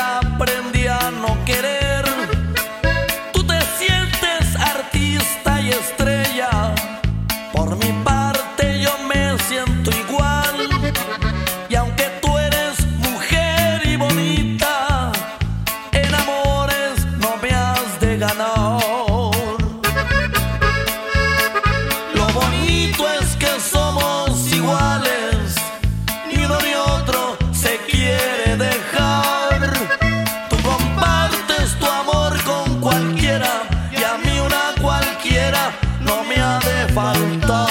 ya aprendí a no querer. Tú te sientes artista y estrella, por mi parte yo me siento igual. Y aunque tú eres mujer y bonita, en amores no me has de ganar. Lo bonito es que somos iguales, ni uno ni otro se quiere dejar. Tú compartes tu amor con cualquiera y a mí una cualquiera no me ha de faltar.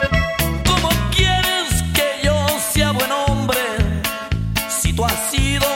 ¿Cómo quieres que yo sea buen hombre si tú has sido